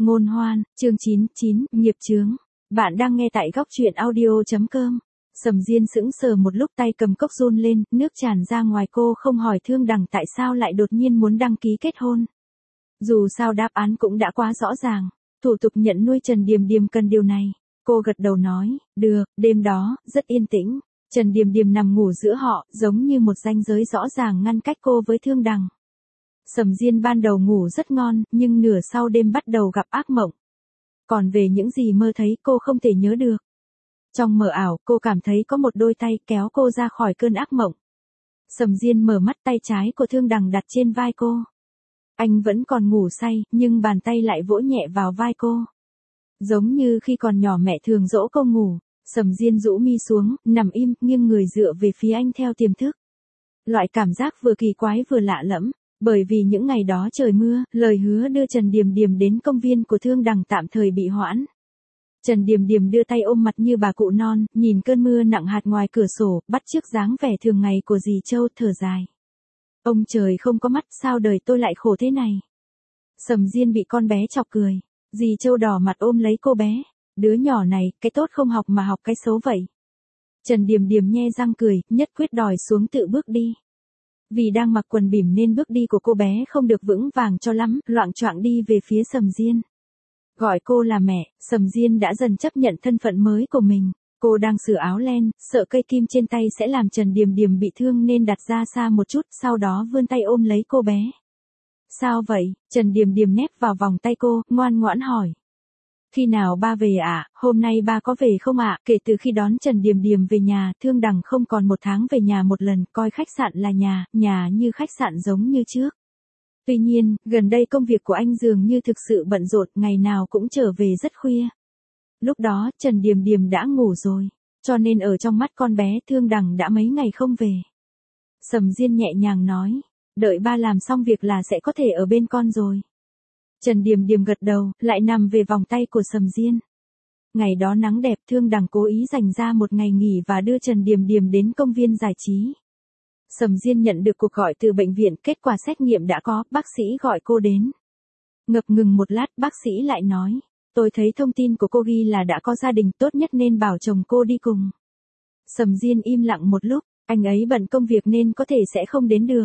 Ngôn hoan, chương 99, nghiệp chướng. Bạn đang nghe tại góc truyện audio.com. Sầm Diên sững sờ một lúc, tay cầm cốc run lên, nước tràn ra ngoài. Cô không hỏi Thương Đằng tại sao lại đột nhiên muốn đăng ký kết hôn. Dù sao đáp án cũng đã quá rõ ràng. Thủ tục nhận nuôi Trần Điềm Điềm cần điều này. Cô gật đầu nói, được. Đêm đó, rất yên tĩnh. Trần Điềm Điềm nằm ngủ giữa họ, giống như một ranh giới rõ ràng ngăn cách cô với Thương Đằng. Sầm Diên ban đầu ngủ rất ngon, nhưng nửa sau đêm bắt đầu gặp ác mộng. Còn về những gì mơ thấy cô không thể nhớ được. Trong mơ ảo, cô cảm thấy có một đôi tay kéo cô ra khỏi cơn ác mộng. Sầm Diên mở mắt, tay trái của Thương Đằng đặt trên vai cô. Anh vẫn còn ngủ say, nhưng bàn tay lại vỗ nhẹ vào vai cô. Giống như khi còn nhỏ mẹ thường dỗ cô ngủ. Sầm Diên rũ mi xuống, nằm im, nghiêng người dựa về phía anh theo tiềm thức. Loại cảm giác vừa kỳ quái vừa lạ lẫm. Bởi vì những ngày đó trời mưa, lời hứa đưa Trần Điềm Điềm đến công viên của Thương Đằng tạm thời bị hoãn. Trần Điềm Điềm đưa tay ôm mặt như bà cụ non, nhìn cơn mưa nặng hạt ngoài cửa sổ, bắt chước dáng vẻ thường ngày của dì Châu, thở dài. Ông trời không có mắt, sao đời tôi lại khổ thế này. Sầm Diên bị con bé chọc cười. Dì Châu đỏ mặt ôm lấy cô bé. Đứa nhỏ này, cái tốt không học mà học cái xấu vậy. Trần Điềm Điềm nhe răng cười, nhất quyết đòi xuống tự bước đi. Vì đang mặc quần bỉm nên bước đi của cô bé không được vững vàng cho lắm, loạng choạng đi về phía Sầm Diên. Gọi cô là mẹ, Sầm Diên đã dần chấp nhận thân phận mới của mình. Cô đang sửa áo len, sợ cây kim trên tay sẽ làm Trần Điềm Điềm bị thương nên đặt ra xa một chút, sau đó vươn tay ôm lấy cô bé. Sao vậy? Trần Điềm Điềm nép vào vòng tay cô, ngoan ngoãn hỏi. Khi nào ba về ạ? Hôm nay ba có về không ạ? Kể từ khi đón Trần Điềm Điềm về nhà, Thương Đằng không còn một tháng về nhà một lần, coi khách sạn là nhà như khách sạn giống như trước. Tuy nhiên, gần đây công việc của anh dường như thực sự bận rộn, ngày nào cũng trở về rất khuya. Lúc đó, Trần Điềm Điềm đã ngủ rồi, cho nên ở trong mắt con bé Thương Đằng đã mấy ngày không về. Sầm Diên nhẹ nhàng nói, đợi ba làm xong việc là sẽ có thể ở bên con rồi. Trần Điềm Điềm gật đầu, lại nằm về vòng tay của Sầm Diên. Ngày đó nắng đẹp, Thương Đằng cố ý dành ra một ngày nghỉ và đưa Trần Điềm Điềm đến công viên giải trí. Sầm Diên nhận được cuộc gọi từ bệnh viện, kết quả xét nghiệm đã có, bác sĩ gọi cô đến. Ngập ngừng một lát, bác sĩ lại nói, tôi thấy thông tin của cô ghi là đã có gia đình, tốt nhất nên bảo chồng cô đi cùng. Sầm Diên im lặng một lúc, anh ấy bận công việc nên có thể sẽ không đến được.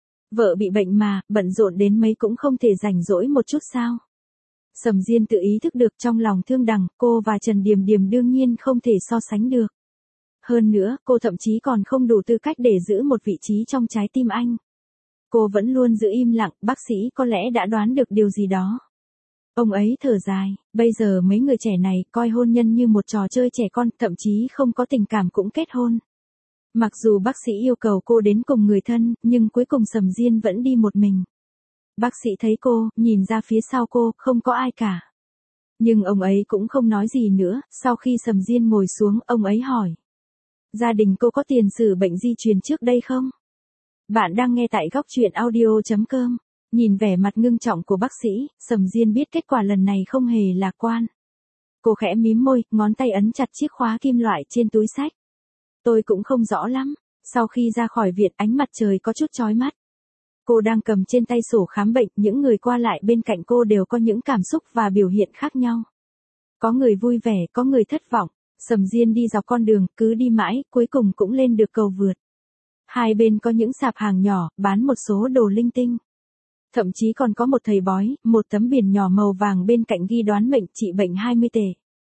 Vợ bị bệnh mà, bận rộn đến mấy cũng không thể rảnh rỗi một chút sao. Sầm Diên tự ý thức được trong lòng Thương Đằng, cô và Trần Điềm Điềm đương nhiên không thể so sánh được. Hơn nữa, cô thậm chí còn không đủ tư cách để giữ một vị trí trong trái tim anh. Cô vẫn luôn giữ im lặng, bác sĩ có lẽ đã đoán được điều gì đó. Ông ấy thở dài, bây giờ mấy người trẻ này coi hôn nhân như một trò chơi trẻ con, thậm chí không có tình cảm cũng kết hôn. Mặc dù bác sĩ yêu cầu cô đến cùng người thân, nhưng cuối cùng Sầm Diên vẫn đi một mình. Bác sĩ thấy cô, nhìn ra phía sau cô, không có ai cả. Nhưng ông ấy cũng không nói gì nữa, sau khi Sầm Diên ngồi xuống, ông ấy hỏi. Gia đình cô có tiền sử bệnh di truyền trước đây không? Bạn đang nghe tại góc truyện audio.com. Nhìn vẻ mặt ngưng trọng của bác sĩ, Sầm Diên biết kết quả lần này không hề lạc quan. Cô khẽ mím môi, ngón tay ấn chặt chiếc khóa kim loại trên túi xách. Tôi cũng không rõ lắm. Sau khi ra khỏi viện, ánh mặt trời có chút chói mắt. Cô đang cầm trên tay sổ khám bệnh, những người qua lại bên cạnh cô đều có những cảm xúc và biểu hiện khác nhau. Có người vui vẻ, có người thất vọng. Sầm Diên đi dọc con đường, cứ đi mãi, cuối cùng cũng lên được cầu vượt. Hai bên có những sạp hàng nhỏ, bán một số đồ linh tinh. Thậm chí còn có một thầy bói, một tấm biển nhỏ màu vàng bên cạnh ghi đoán mệnh, trị bệnh 20 tệ.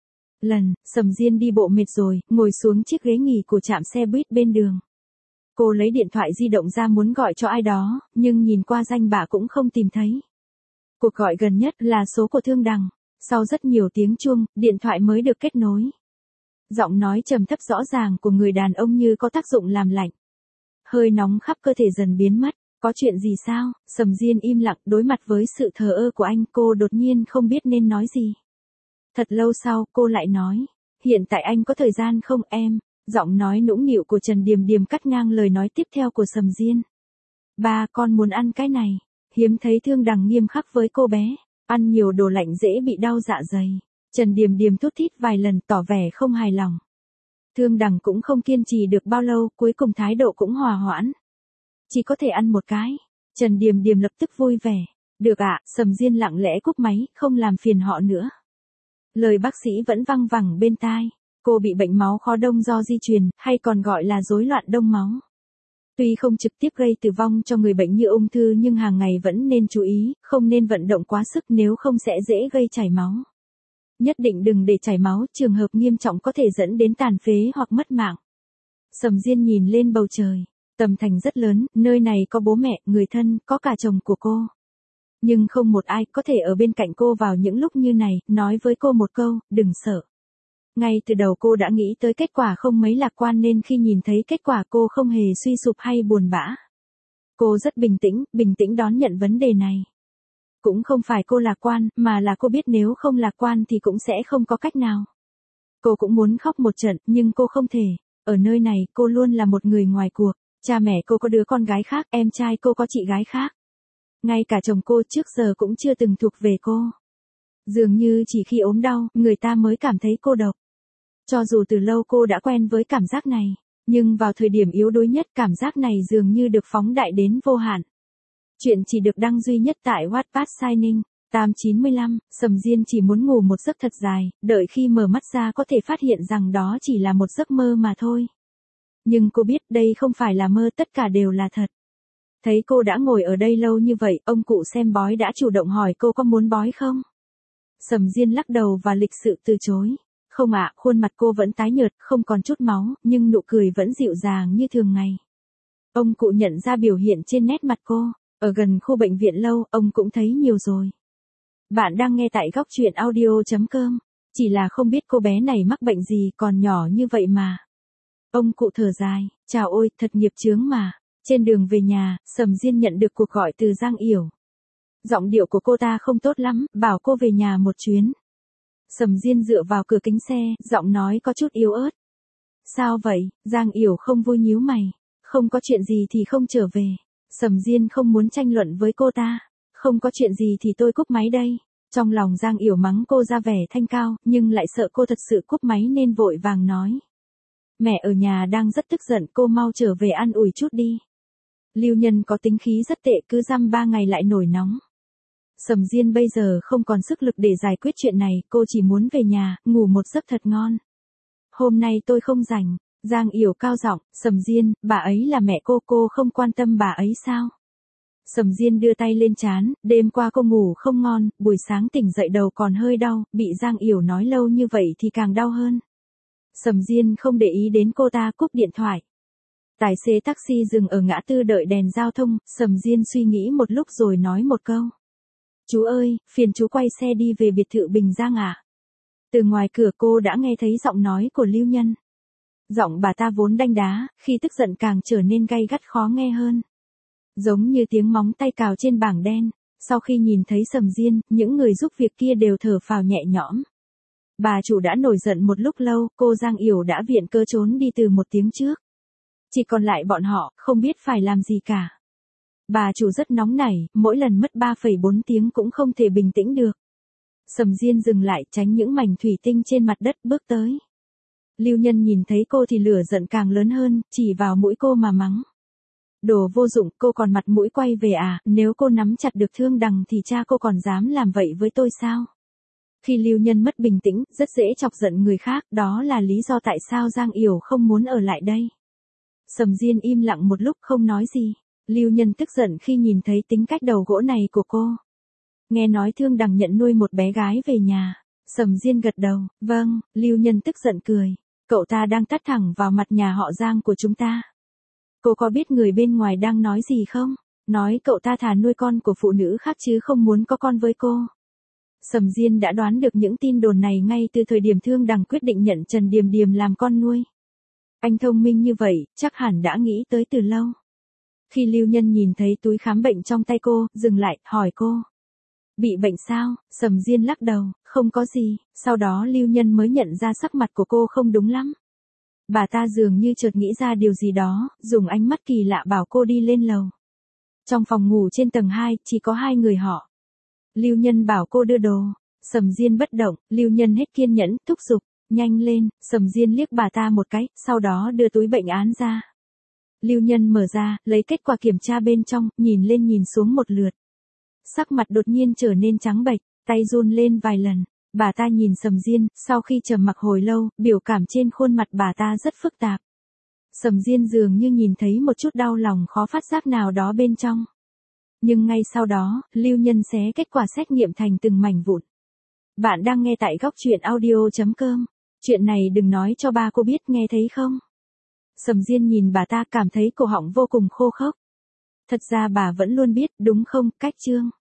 Sầm Diên đi bộ mệt rồi, ngồi xuống chiếc ghế nghỉ của trạm xe buýt bên đường. Cô lấy điện thoại di động ra muốn gọi cho ai đó, nhưng nhìn qua danh bạ cũng không tìm thấy. Cuộc gọi gần nhất là số của Thương Đằng. Sau rất nhiều tiếng chuông, điện thoại mới được kết nối. Giọng nói trầm thấp rõ ràng của người đàn ông như có tác dụng làm lạnh. Hơi nóng khắp cơ thể dần biến mất. Có chuyện gì sao? Sầm Diên im lặng, đối mặt với sự thờ ơ của anh, cô đột nhiên không biết nên nói gì. Thật lâu sau, cô lại nói. Hiện tại anh có thời gian không em? Giọng nói nũng nịu của Trần Điềm Điềm cắt ngang lời nói tiếp theo của Sầm Diên. Ba, con muốn ăn cái này. Hiếm thấy Thương Đằng nghiêm khắc với cô bé. Ăn nhiều đồ lạnh dễ bị đau dạ dày. Trần Điềm Điềm thút thít vài lần, tỏ vẻ không hài lòng. Thương Đằng cũng không kiên trì được bao lâu, cuối cùng thái độ cũng hòa hoãn. Chỉ có thể ăn một cái. Trần Điềm Điềm lập tức vui vẻ. Được ạ, Sầm Diên lặng lẽ cúp máy, không làm phiền họ nữa. Lời bác sĩ vẫn văng vẳng bên tai. Cô bị bệnh máu khó đông do di truyền, hay còn gọi là rối loạn đông máu. Tuy không trực tiếp gây tử vong cho người bệnh như ung thư nhưng hàng ngày vẫn nên chú ý, không nên vận động quá sức nếu không sẽ dễ gây chảy máu. Nhất định đừng để chảy máu, trường hợp nghiêm trọng có thể dẫn đến tàn phế hoặc mất mạng. Sầm Diên nhìn lên bầu trời. Tầm thành rất lớn, nơi này có bố mẹ, người thân, có cả chồng của cô. Nhưng không một ai có thể ở bên cạnh cô vào những lúc như này, nói với cô một câu, đừng sợ. Ngay từ đầu cô đã nghĩ tới kết quả không mấy lạc quan nên khi nhìn thấy kết quả cô không hề suy sụp hay buồn bã. Cô rất bình tĩnh đón nhận vấn đề này. Cũng không phải cô lạc quan, mà là cô biết nếu không lạc quan thì cũng sẽ không có cách nào. Cô cũng muốn khóc một trận, nhưng cô không thể. Ở nơi này, cô luôn là một người ngoài cuộc. Cha mẹ cô có đứa con gái khác, em trai cô có chị gái khác. Ngay cả chồng cô trước giờ cũng chưa từng thuộc về cô. Dường như chỉ khi ốm đau, người ta mới cảm thấy cô độc. Cho dù từ lâu cô đã quen với cảm giác này, nhưng vào thời điểm yếu đuối nhất cảm giác này dường như được phóng đại đến vô hạn. Chuyện chỉ được đăng duy nhất tại Wattpad Signing. 895, Sầm Diên chỉ muốn ngủ một giấc thật dài, đợi khi mở mắt ra có thể phát hiện rằng đó chỉ là một giấc mơ mà thôi. Nhưng cô biết đây không phải là mơ, tất cả đều là thật. Thấy cô đã ngồi ở đây lâu như vậy, ông cụ xem bói đã chủ động hỏi cô có muốn bói không? Sầm Diên lắc đầu và lịch sự từ chối. Không ạ, khuôn mặt cô vẫn tái nhợt, không còn chút máu, nhưng nụ cười vẫn dịu dàng như thường ngày. Ông cụ nhận ra biểu hiện trên nét mặt cô. Ở gần khu bệnh viện lâu, ông cũng thấy nhiều rồi. Bạn đang nghe tại góc truyện audio.com. Chỉ là không biết cô bé này mắc bệnh gì còn nhỏ như vậy mà. Ông cụ thở dài, chào ôi, thật nghiệp chướng mà. Trên đường về nhà, Sầm Diên nhận được cuộc gọi từ Giang Yểu. Giọng điệu của cô ta không tốt lắm, bảo cô về nhà một chuyến. Sầm Diên dựa vào cửa kính xe, giọng nói có chút yếu ớt. Sao vậy? Giang Yểu không vui nhíu mày. Không có chuyện gì thì không trở về. Sầm Diên không muốn tranh luận với cô ta. Không có chuyện gì thì tôi cúp máy đây. Trong lòng Giang Yểu mắng cô ra vẻ thanh cao, nhưng lại sợ cô thật sự cúp máy nên vội vàng nói. Mẹ ở nhà đang rất tức giận, cô mau trở về an ủi chút đi. Lưu Nhân có tính khí rất tệ, cứ dăm 3 ngày lại nổi nóng. Sầm Diên bây giờ không còn sức lực để giải quyết chuyện này, cô chỉ muốn về nhà, ngủ một giấc thật ngon. Hôm nay tôi không rảnh. Giang Yểu cao giọng, Sầm Diên, bà ấy là mẹ cô không quan tâm bà ấy sao? Sầm Diên đưa tay lên trán, đêm qua cô ngủ không ngon, buổi sáng tỉnh dậy đầu còn hơi đau, bị Giang Yểu nói lâu như vậy thì càng đau hơn. Sầm Diên không để ý đến cô ta, cúp điện thoại. Tài xế taxi dừng ở ngã tư đợi đèn giao thông, Sầm Diên suy nghĩ một lúc rồi nói một câu. Chú ơi, phiền chú quay xe đi về biệt thự Bình Giang ạ. Từ ngoài cửa cô đã nghe thấy giọng nói của Lưu Nhân. Giọng bà ta vốn đanh đá, khi tức giận càng trở nên gay gắt khó nghe hơn. Giống như tiếng móng tay cào trên bảng đen. Sau khi nhìn thấy Sầm Diên, những người giúp việc kia đều thở phào nhẹ nhõm. Bà chủ đã nổi giận một lúc lâu, cô Giang Yểu đã viện cớ trốn đi từ 1 tiếng trước. Chỉ còn lại bọn họ, không biết phải làm gì cả. Bà chủ rất nóng nảy, mỗi lần mất 3,4 tiếng cũng không thể bình tĩnh được. Sầm Diên dừng lại, tránh những mảnh thủy tinh trên mặt đất, bước tới. Lưu Nhân nhìn thấy cô thì lửa giận càng lớn hơn, chỉ vào mũi cô mà mắng. Đồ vô dụng, cô còn mặt mũi quay về à, nếu cô nắm chặt được Thương Đằng thì cha cô còn dám làm vậy với tôi sao? Khi Lưu Nhân mất bình tĩnh, rất dễ chọc giận người khác, đó là lý do tại sao Giang Yểu không muốn ở lại đây. Sầm Diên im lặng một lúc không nói gì. Lưu Nhân tức giận khi nhìn thấy tính cách đầu gỗ này của cô. Nghe nói Thương Đằng nhận nuôi một bé gái về nhà. Sầm Diên gật đầu, vâng. Lưu Nhân tức giận cười. Cậu ta đang tát thẳng vào mặt nhà họ Giang của chúng ta. Cô có biết người bên ngoài đang nói gì không? Nói cậu ta thà nuôi con của phụ nữ khác chứ không muốn có con với cô. Sầm Diên đã đoán được những tin đồn này ngay từ thời điểm Thương Đằng quyết định nhận Trần Điềm Điềm làm con nuôi. Anh thông minh như vậy, chắc hẳn đã nghĩ tới từ lâu. Khi Lưu Nhân nhìn thấy túi khám bệnh trong tay cô, dừng lại, hỏi cô. Bị bệnh sao? Sầm Diên lắc đầu, không có gì. Sau đó Lưu Nhân mới nhận ra sắc mặt của cô không đúng lắm. Bà ta dường như chợt nghĩ ra điều gì đó, dùng ánh mắt kỳ lạ bảo cô đi lên lầu. Trong phòng ngủ trên tầng 2, chỉ có 2 người họ. Lưu Nhân bảo cô đưa đồ. Sầm Diên bất động, Lưu Nhân hết kiên nhẫn, thúc giục. Nhanh lên. Sầm Diên liếc bà ta một cái, sau đó đưa túi bệnh án ra. Lưu Nhân mở ra, lấy kết quả kiểm tra bên trong, nhìn lên nhìn xuống một lượt. Sắc mặt đột nhiên trở nên trắng bệch, tay run lên vài lần. Bà ta nhìn Sầm Diên, sau khi trầm mặc hồi lâu, biểu cảm trên khuôn mặt bà ta rất phức tạp. Sầm Diên dường như nhìn thấy một chút đau lòng khó phát giác nào đó bên trong. Nhưng ngay sau đó, Lưu Nhân xé kết quả xét nghiệm thành từng mảnh vụn. Bạn đang nghe tại góc truyện audio.com. Chuyện này đừng nói cho ba cô biết, nghe thấy không? Sầm Diên nhìn bà ta cảm thấy cổ họng vô cùng khô khốc. Thật ra bà vẫn luôn biết, đúng không, Cách Trương?